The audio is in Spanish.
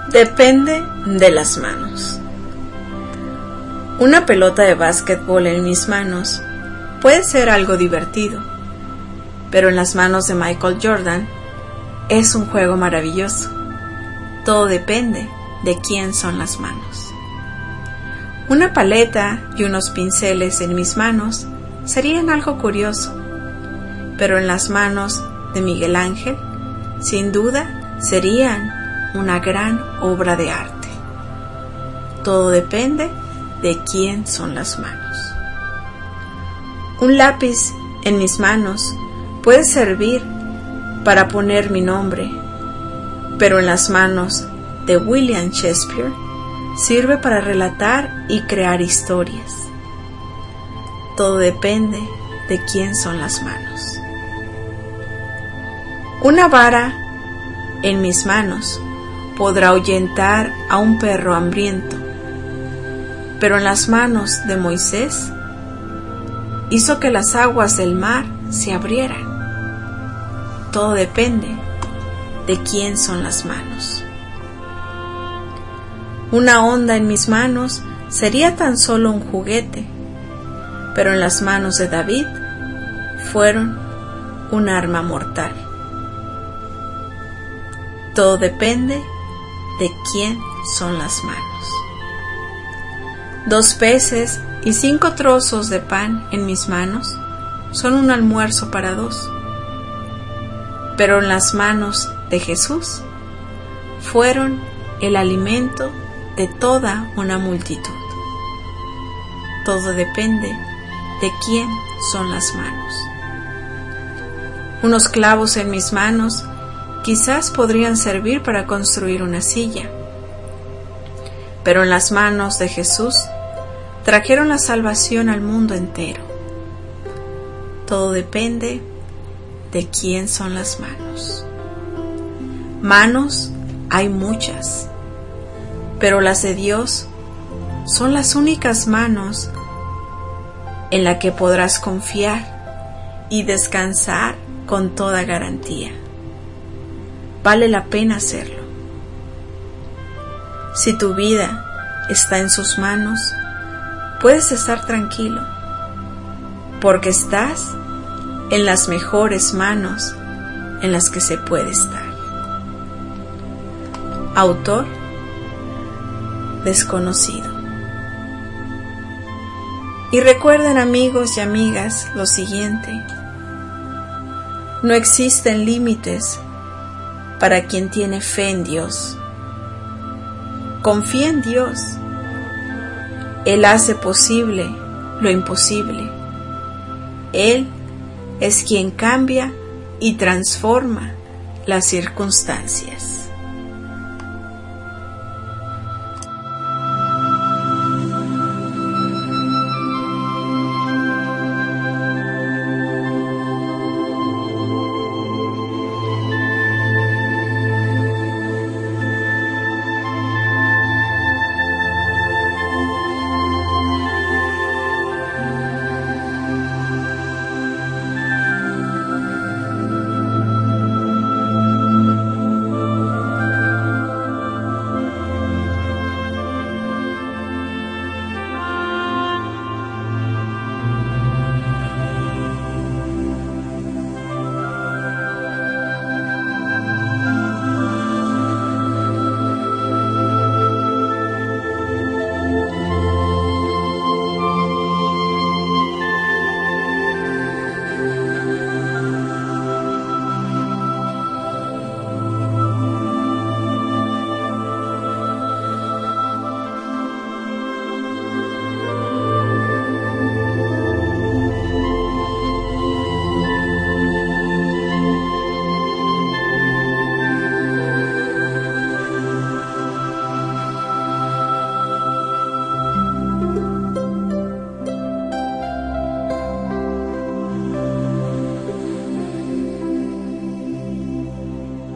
Depende de las manos. Una pelota de básquetbol en mis manos puede ser algo divertido, pero en las manos de Michael Jordan es un juego maravilloso. Todo depende de quién son las manos. Una paleta y unos pinceles en mis manos serían algo curioso, pero en las manos de Miguel Ángel, sin duda, serían una gran obra de arte. Todo depende de quién son las manos. Un lápiz en mis manos puede servir para poner mi nombre, pero en las manos de William Shakespeare sirve para relatar y crear historias. Todo depende de quién son las manos. Una vara en mis manos podrá ahuyentar a un perro hambriento, pero en las manos de Moisés hizo que las aguas del mar se abrieran. Todo depende de quién son las manos. Una onda en mis manos sería tan solo un juguete, pero en las manos de David fueron un arma mortal. Todo depende de quién son las manos. 2 peces y 5 trozos de pan en mis manos son un almuerzo para 2, pero en las manos de Jesús fueron el alimento de toda una multitud. Todo depende de quién son las manos. Unos clavos en mis manos quizás podrían servir para construir una silla, pero en las manos de Jesús trajeron la salvación al mundo entero. Todo depende de quién son las manos. Manos hay muchas, pero las de Dios son las únicas manos en las que podrás confiar y descansar con toda garantía. Vale la pena hacerlo. Si tu vida está en sus manos, puedes estar tranquilo, porque estás en las mejores manos en las que se puede estar. Autor desconocido. Y recuerden, amigos y amigas, lo siguiente: no existen límites para quien tiene fe en Dios. Confía en Dios. Él hace posible lo imposible. Él es quien cambia y transforma las circunstancias.